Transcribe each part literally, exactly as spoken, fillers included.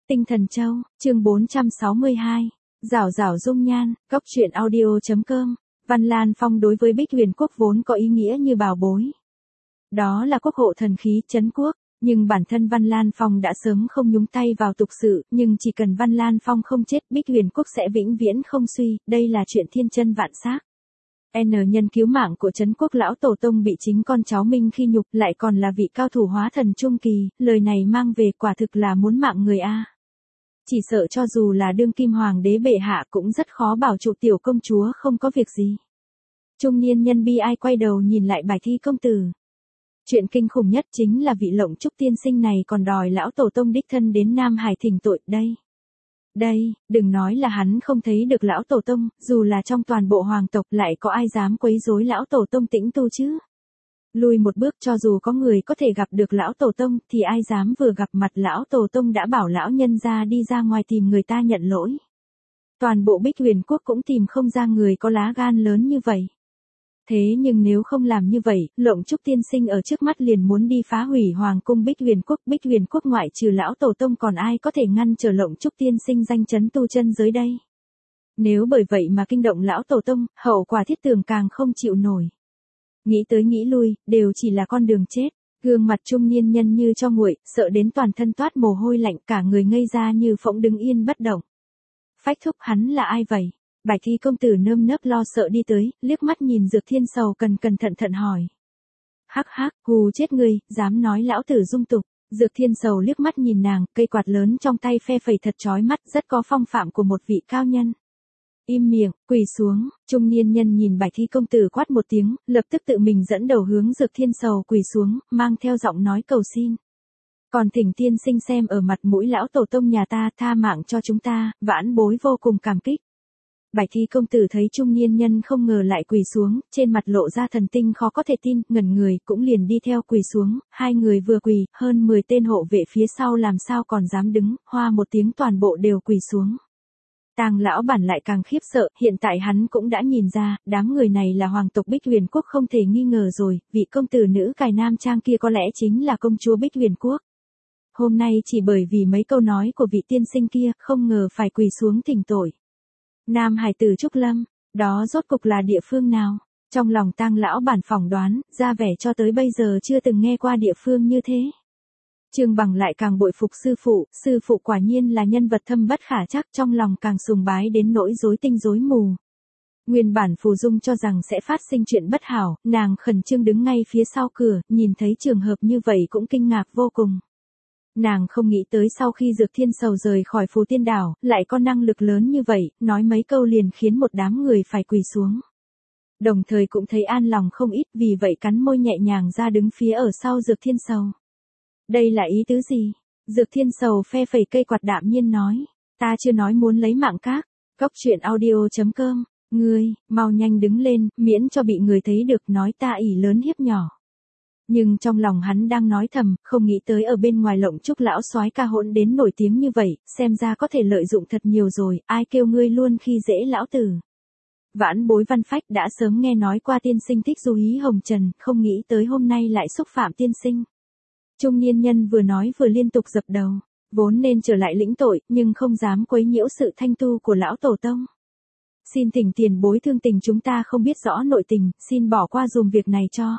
Tinh Thần Châu, chương bốn trăm sáu mươi hai. Rảo rảo dung nhan, góc truyện audio.com. Văn Lan Phong đối với Bích Huyền Quốc vốn có ý nghĩa như bảo bối. Đó là quốc hộ thần khí trấn quốc, nhưng bản thân Văn Lan Phong đã sớm không nhúng tay vào tục sự, nhưng chỉ cần Văn Lan Phong không chết, Bích Huyền Quốc sẽ vĩnh viễn không suy, đây là chuyện thiên chân vạn xác. N nhân cứu mạng của trấn quốc lão tổ tông bị chính con cháu Minh khi nhục, lại còn là vị cao thủ hóa thần trung kỳ, lời này mang về quả thực là muốn mạng người a. Chỉ sợ cho dù là đương kim hoàng đế bệ hạ cũng rất khó bảo trụ tiểu công chúa không có việc gì. Trung niên nhân bi ai quay đầu nhìn lại bài thi công tử. Chuyện kinh khủng nhất chính là vị Lộng Trúc tiên sinh này còn đòi lão tổ tông đích thân đến Nam Hải thỉnh tội đây. Đây, đừng nói là hắn không thấy được lão tổ tông, dù là trong toàn bộ hoàng tộc lại có ai dám quấy rối lão tổ tông tĩnh tu chứ. Lùi một bước, cho dù có người có thể gặp được lão tổ tông thì ai dám vừa gặp mặt lão tổ tông đã bảo lão nhân ra đi ra ngoài tìm người ta nhận lỗi. Toàn bộ Bích Huyền Quốc cũng tìm không ra người có lá gan lớn như vậy. Thế nhưng nếu không làm như vậy, Lộng Trúc tiên sinh ở trước mắt liền muốn đi phá hủy hoàng cung Bích Huyền Quốc. Bích Huyền Quốc ngoại trừ lão tổ tông còn ai có thể ngăn trở Lộng Trúc tiên sinh danh chấn tu chân giới đây. Nếu bởi vậy mà kinh động lão tổ tông, hậu quả thiết tường càng không chịu nổi. Nghĩ tới nghĩ lui, đều chỉ là con đường chết. Gương mặt trung niên nhân như cho nguội, sợ đến toàn thân toát mồ hôi lạnh, cả người ngây ra như phỗng đứng yên bất động. Phách thúc, hắn là ai vậy? Bài thi công tử nơm nớp lo sợ đi tới, liếc mắt nhìn Dược Thiên Sầu cần cẩn thận thận hỏi. Hắc hắc, hù chết ngươi, dám nói lão tử dung tục. Dược Thiên Sầu liếc mắt nhìn nàng, cây quạt lớn trong tay phe phẩy thật chói mắt, rất có phong phạm của một vị cao nhân. Im miệng, quỳ xuống. Trung niên nhân nhìn bài thi công tử quát một tiếng, lập tức tự mình dẫn đầu hướng Dược Thiên Sầu quỳ xuống, mang theo giọng nói cầu xin. Còn thỉnh tiên sinh xem ở mặt mũi lão tổ tông nhà ta, tha mạng cho chúng ta, vãn bối vô cùng cảm kích. Bài thi công tử thấy trung niên nhân không ngờ lại quỳ xuống, trên mặt lộ ra thần tinh khó có thể tin, ngẩn người cũng liền đi theo quỳ xuống, hai người vừa quỳ, hơn mười tên hộ vệ phía sau làm sao còn dám đứng, hoa một tiếng toàn bộ đều quỳ xuống. Tàng lão bản lại càng khiếp sợ, hiện tại hắn cũng đã nhìn ra, đám người này là hoàng tộc Bích Huyền Quốc không thể nghi ngờ rồi, vị công tử nữ cài nam trang kia có lẽ chính là công chúa Bích Huyền Quốc. Hôm nay chỉ bởi vì mấy câu nói của vị tiên sinh kia, không ngờ phải quỳ xuống thỉnh tội. Nam Hải tử Trúc Lâm, đó rốt cục là địa phương nào? Trong lòng Tang lão bản phỏng đoán, ra vẻ cho tới bây giờ chưa từng nghe qua địa phương như thế. Trương Bằng lại càng bội phục sư phụ, sư phụ quả nhiên là nhân vật thâm bất khả trắc, trong lòng càng sùng bái đến nỗi rối tinh rối mù. Nguyên bản Phù Dung cho rằng sẽ phát sinh chuyện bất hảo, nàng khẩn trương đứng ngay phía sau cửa, nhìn thấy trường hợp như vậy cũng kinh ngạc vô cùng. Nàng không nghĩ tới sau khi Dược Thiên Sầu rời khỏi Phù Tiên Đảo, lại có năng lực lớn như vậy, nói mấy câu liền khiến một đám người phải quỳ xuống. Đồng thời cũng thấy an lòng không ít, vì vậy cắn môi nhẹ nhàng ra đứng phía ở sau Dược Thiên Sầu. Đây là ý tứ gì? Dược Thiên Sầu phe phẩy cây quạt đạm nhiên nói, ta chưa nói muốn lấy mạng các. Góc truyện audio.com, ngươi, mau nhanh đứng lên, miễn cho bị người thấy được nói ta ỷ lớn hiếp nhỏ. Nhưng trong lòng hắn đang nói thầm, không nghĩ tới ở bên ngoài Lộng Trúc lão soái ca hỗn đến nổi tiếng như vậy, xem ra có thể lợi dụng thật nhiều rồi, ai kêu ngươi luôn khi dễ lão tử. Vãn bối Văn Phách đã sớm nghe nói qua tiên sinh thích du hí hồng trần, không nghĩ tới hôm nay lại xúc phạm tiên sinh. Trung niên nhân vừa nói vừa liên tục dập đầu, vốn nên trở lại lĩnh tội, nhưng không dám quấy nhiễu sự thanh tu của lão tổ tông. Xin thỉnh tiền bối thương tình, chúng ta không biết rõ nội tình, xin bỏ qua dùm việc này cho.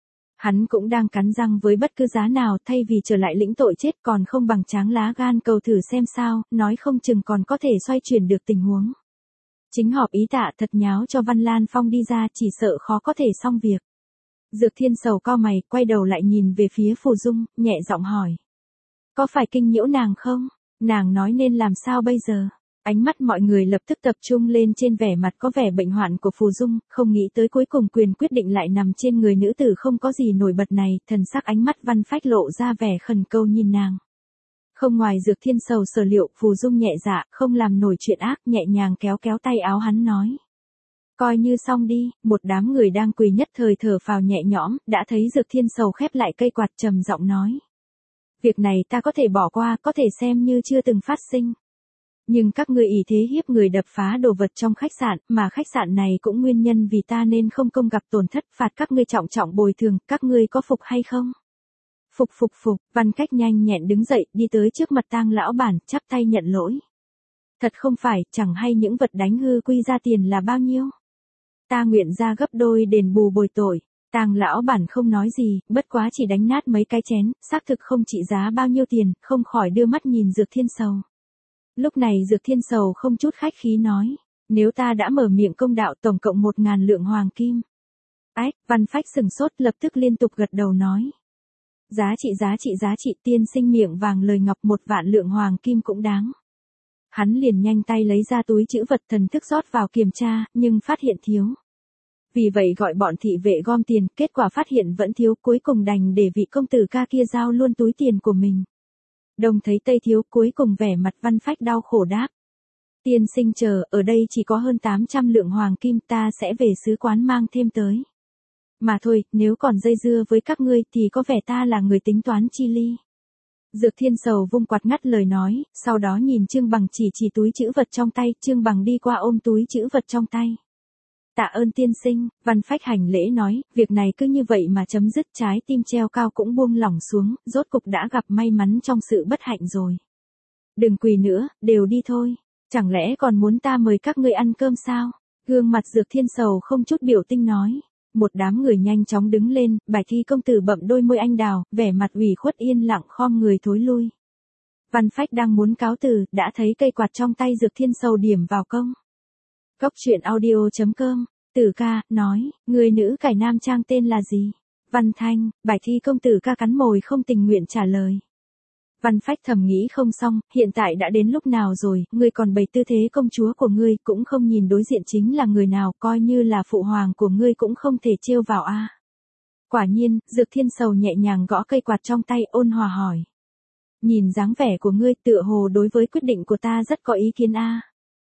Hắn cũng đang cắn răng với bất cứ giá nào, thay vì trở lại lĩnh tội chết còn không bằng tráng lá gan cầu thử xem sao, nói không chừng còn có thể xoay chuyển được tình huống. Chính họp ý tạ thật nháo cho Văn Lan Phong đi ra, chỉ sợ khó có thể xong việc. Dược Thiên Sầu cau mày, quay đầu lại nhìn về phía Phù Dung, nhẹ giọng hỏi. Có phải kinh nhiễu nàng không? Nàng nói nên làm sao bây giờ? Ánh mắt mọi người lập tức tập trung lên trên vẻ mặt có vẻ bệnh hoạn của Phù Dung, không nghĩ tới cuối cùng quyền quyết định lại nằm trên người nữ tử không có gì nổi bật này, thần sắc ánh mắt Văn Phách lộ ra vẻ khẩn cầu nhìn nàng. Không ngoài Dược Thiên Sầu sở liệu, Phù Dung nhẹ dạ, không làm nổi chuyện ác, nhẹ nhàng kéo kéo tay áo hắn nói. Coi như xong đi, một đám người đang quỳ nhất thời thở phào nhẹ nhõm, đã thấy Dược Thiên Sầu khép lại cây quạt trầm giọng nói. Việc này ta có thể bỏ qua, có thể xem như chưa từng phát sinh. Nhưng các ngươi ỷ thế hiếp người đập phá đồ vật trong khách sạn, mà khách sạn này cũng nguyên nhân vì ta nên không công gặp tổn thất, phạt các ngươi trọng trọng bồi thường, các ngươi có phục hay không? Phục phục phục, Văn Cách nhanh nhẹn đứng dậy, đi tới trước mặt Tang lão bản, chắp tay nhận lỗi. Thật không phải, chẳng hay những vật đánh hư quy ra tiền là bao nhiêu. Ta nguyện ra gấp đôi đền bù bồi tội. Tang lão bản không nói gì, bất quá chỉ đánh nát mấy cái chén, xác thực không trị giá bao nhiêu tiền, không khỏi đưa mắt nhìn Dược Thiên Sầu. Lúc này Dược Thiên Sầu không chút khách khí nói, nếu ta đã mở miệng công đạo tổng cộng một ngàn lượng hoàng kim. Ách, Văn Phách sừng sốt lập tức liên tục gật đầu nói. Giá trị giá trị giá trị tiên sinh miệng vàng lời ngọc một vạn lượng hoàng kim cũng đáng. Hắn liền nhanh tay lấy ra túi trữ vật thần thức rót vào kiểm tra, nhưng phát hiện thiếu. Vì vậy gọi bọn thị vệ gom tiền, kết quả phát hiện vẫn thiếu, cuối cùng đành để vị công tử ca kia giao luôn túi tiền của mình. Đồng thấy Tây thiếu, cuối cùng vẻ mặt Văn Phách đau khổ đáp. Tiên sinh chờ, ở đây chỉ có hơn tám trăm lượng hoàng kim, ta sẽ về sứ quán mang thêm tới. Mà thôi, nếu còn dây dưa với các ngươi thì có vẻ ta là người tính toán chi ly. Dược Thiên Sầu vung quạt ngắt lời nói, sau đó nhìn Trương Bằng chỉ chỉ túi trữ vật trong tay, Trương Bằng đi qua ôm túi trữ vật trong tay. Tạ ơn tiên sinh, Văn Phách hành lễ nói, việc này cứ như vậy mà chấm dứt, trái tim treo cao cũng buông lỏng xuống, rốt cục đã gặp may mắn trong sự bất hạnh rồi. Đừng quỳ nữa, đều đi thôi, chẳng lẽ còn muốn ta mời các ngươi ăn cơm sao? Gương mặt Dược Thiên Sầu không chút biểu tình nói. Một đám người nhanh chóng đứng lên, Bạch Thi công tử bậm đôi môi anh đào, vẻ mặt ủy khuất yên lặng khom người thối lui. Văn Phách đang muốn cáo từ, đã thấy cây quạt trong tay Dược Thiên Sầu điểm vào công. Cốc truyện audio chấm com, Tử ca, nói, người nữ cải nam trang tên là gì? Văn Thanh, Bạch Thi công tử ca cắn môi không tình nguyện trả lời. Văn Phách thầm nghĩ không xong, hiện tại đã đến lúc nào rồi, ngươi còn bày tư thế công chúa của ngươi, cũng không nhìn đối diện chính là người nào, coi như là phụ hoàng của ngươi cũng không thể trêu vào a. À. Quả nhiên, Dược Thiên Sầu nhẹ nhàng gõ cây quạt trong tay, ôn hòa hỏi. Nhìn dáng vẻ của ngươi tựa hồ đối với quyết định của ta rất có ý kiến a. À.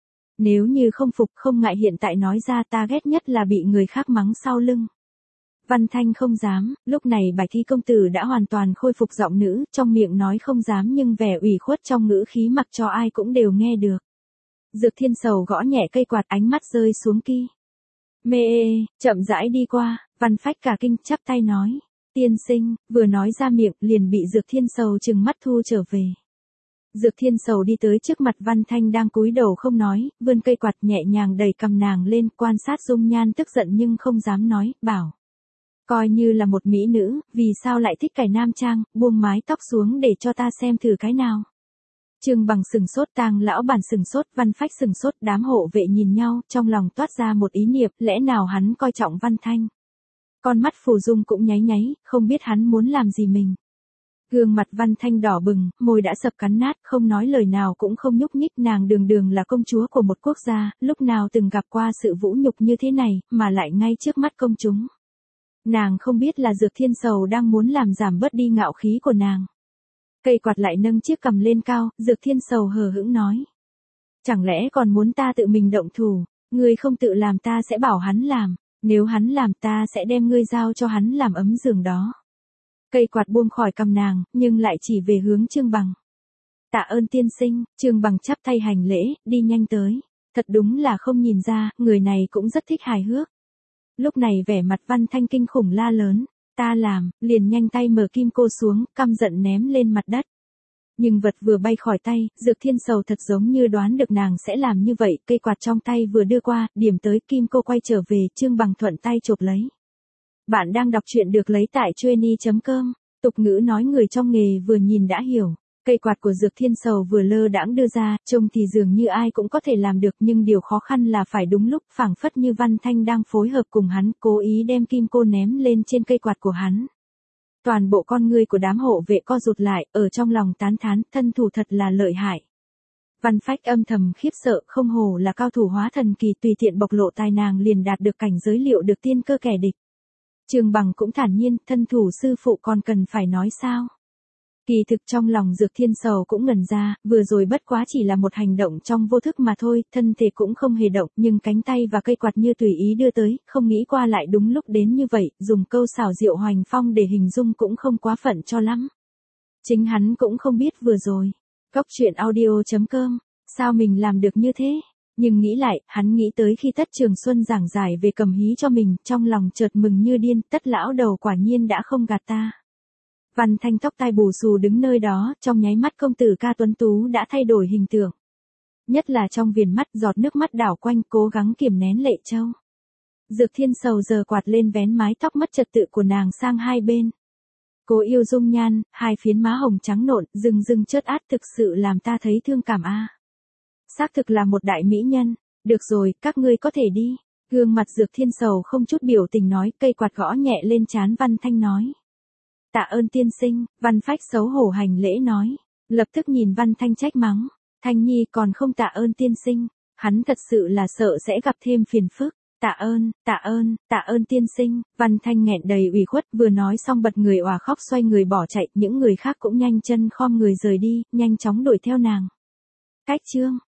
Nếu như không phục không ngại hiện tại nói ra, ta ghét nhất là bị người khác mắng sau lưng. Văn Thanh không dám, lúc này Bạch Thi công tử đã hoàn toàn khôi phục giọng nữ, trong miệng nói không dám nhưng vẻ ủy khuất trong ngữ khí mặc cho ai cũng đều nghe được. Dược Thiên Sầu gõ nhẹ cây quạt, ánh mắt rơi xuống kia. Mê ê, chậm rãi đi qua, Văn Phách cả kinh chắp tay nói. Tiên sinh, vừa nói ra miệng liền bị Dược Thiên Sầu trừng mắt thu trở về. Dược Thiên Sầu đi tới trước mặt Văn Thanh đang cúi đầu không nói, vươn cây quạt nhẹ nhàng đẩy cầm nàng lên, quan sát dung nhan tức giận nhưng không dám nói, bảo. Coi như là một mỹ nữ, vì sao lại thích cải nam trang, buông mái tóc xuống để cho ta xem thử cái nào. Trương Bằng sừng sốt, Tang lão bản sừng sốt, Văn Phách sừng sốt, đám hộ vệ nhìn nhau, trong lòng toát ra một ý niệm, lẽ nào hắn coi trọng Văn Thanh. Con mắt Phù Dung cũng nháy nháy, không biết hắn muốn làm gì mình. Gương mặt Văn Thanh đỏ bừng, môi đã sập cắn nát, không nói lời nào cũng không nhúc nhích, nàng đường đường là công chúa của một quốc gia, lúc nào từng gặp qua sự vũ nhục như thế này, mà lại ngay trước mắt công chúng. Nàng không biết là Dược Thiên Sầu đang muốn làm giảm bớt đi ngạo khí của nàng. Cây quạt lại nâng chiếc cằm lên cao, Dược Thiên Sầu hờ hững nói. Chẳng lẽ còn muốn ta tự mình động thủ, ngươi không tự làm ta sẽ bảo hắn làm, nếu hắn làm ta sẽ đem ngươi giao cho hắn làm ấm giường đó. Cây quạt buông khỏi cằm nàng, nhưng lại chỉ về hướng Trương Bằng. Tạ ơn tiên sinh, Trương Bằng chắp tay hành lễ, đi nhanh tới. Thật đúng là không nhìn ra, người này cũng rất thích hài hước. Lúc này vẻ mặt Văn Thanh kinh khủng la lớn, ta làm, liền nhanh tay mở kim cô xuống, căm giận ném lên mặt đất. Nhưng vật vừa bay khỏi tay, Dược Thiên Sầu thật giống như đoán được nàng sẽ làm như vậy, cây quạt trong tay vừa đưa qua, điểm tới kim cô quay trở về, Trương Bằng thuận tay chộp lấy. Bạn đang đọc truyện được lấy tại trueni chấm com, tục ngữ nói người trong nghề vừa nhìn đã hiểu. Cây quạt của Dược Thiên Sầu vừa lơ đãng đưa ra, trông thì dường như ai cũng có thể làm được nhưng điều khó khăn là phải đúng lúc, phảng phất như Văn Thanh đang phối hợp cùng hắn, cố ý đem kim cô ném lên trên cây quạt của hắn. Toàn bộ con ngươi của đám hộ vệ co rụt lại, ở trong lòng tán thán, thân thủ thật là lợi hại. Văn Phách âm thầm khiếp sợ, không hồ là cao thủ hóa thần kỳ, tùy tiện bộc lộ tài nàng liền đạt được cảnh giới liệu được tiên cơ kẻ địch. Trương Bằng cũng thản nhiên, thân thủ sư phụ còn cần phải nói sao? Kỳ thực trong lòng Dược Thiên Sầu cũng ngẩn ra, vừa rồi bất quá chỉ là một hành động trong vô thức mà thôi, thân thể cũng không hề động, nhưng cánh tay và cây quạt như tùy ý đưa tới, không nghĩ qua lại đúng lúc đến như vậy, dùng câu xảo diệu hoành phong để hình dung cũng không quá phận cho lắm. Chính hắn cũng không biết vừa rồi. Cốc truyện audio chấm com, sao mình làm được như thế? Nhưng nghĩ lại, hắn nghĩ tới khi Tất Trường Xuân giảng giải về cầm hí cho mình, trong lòng chợt mừng như điên, Tất lão đầu quả nhiên đã không gạt ta. Văn Thanh tóc tai bù xù đứng nơi đó, trong nháy mắt công tử ca tuấn tú đã thay đổi hình tượng. Nhất là trong viền mắt giọt nước mắt đảo quanh cố gắng kiềm nén lệ châu. Dược Thiên Sầu giờ quạt lên vén mái tóc mất trật tự của nàng sang hai bên. Cố Yêu dung nhan, hai phiến má hồng trắng nộn, rừng rừng chớt át thực sự làm ta thấy thương cảm a. Xác thực là một đại mỹ nhân, được rồi, các ngươi có thể đi. Gương mặt Dược Thiên Sầu không chút biểu tình nói, cây quạt gõ nhẹ lên trán Văn Thanh nói. Tạ ơn tiên sinh, Văn Phách xấu hổ hành lễ nói, lập tức nhìn Văn Thanh trách mắng, Thanh Nhi còn không tạ ơn tiên sinh, hắn thật sự là sợ sẽ gặp thêm phiền phức. Tạ ơn, tạ ơn, tạ ơn tiên sinh, Văn Thanh nghẹn đầy ủy khuất, vừa nói xong bật người òa khóc xoay người bỏ chạy, những người khác cũng nhanh chân khom người rời đi, nhanh chóng đuổi theo nàng. Cách chương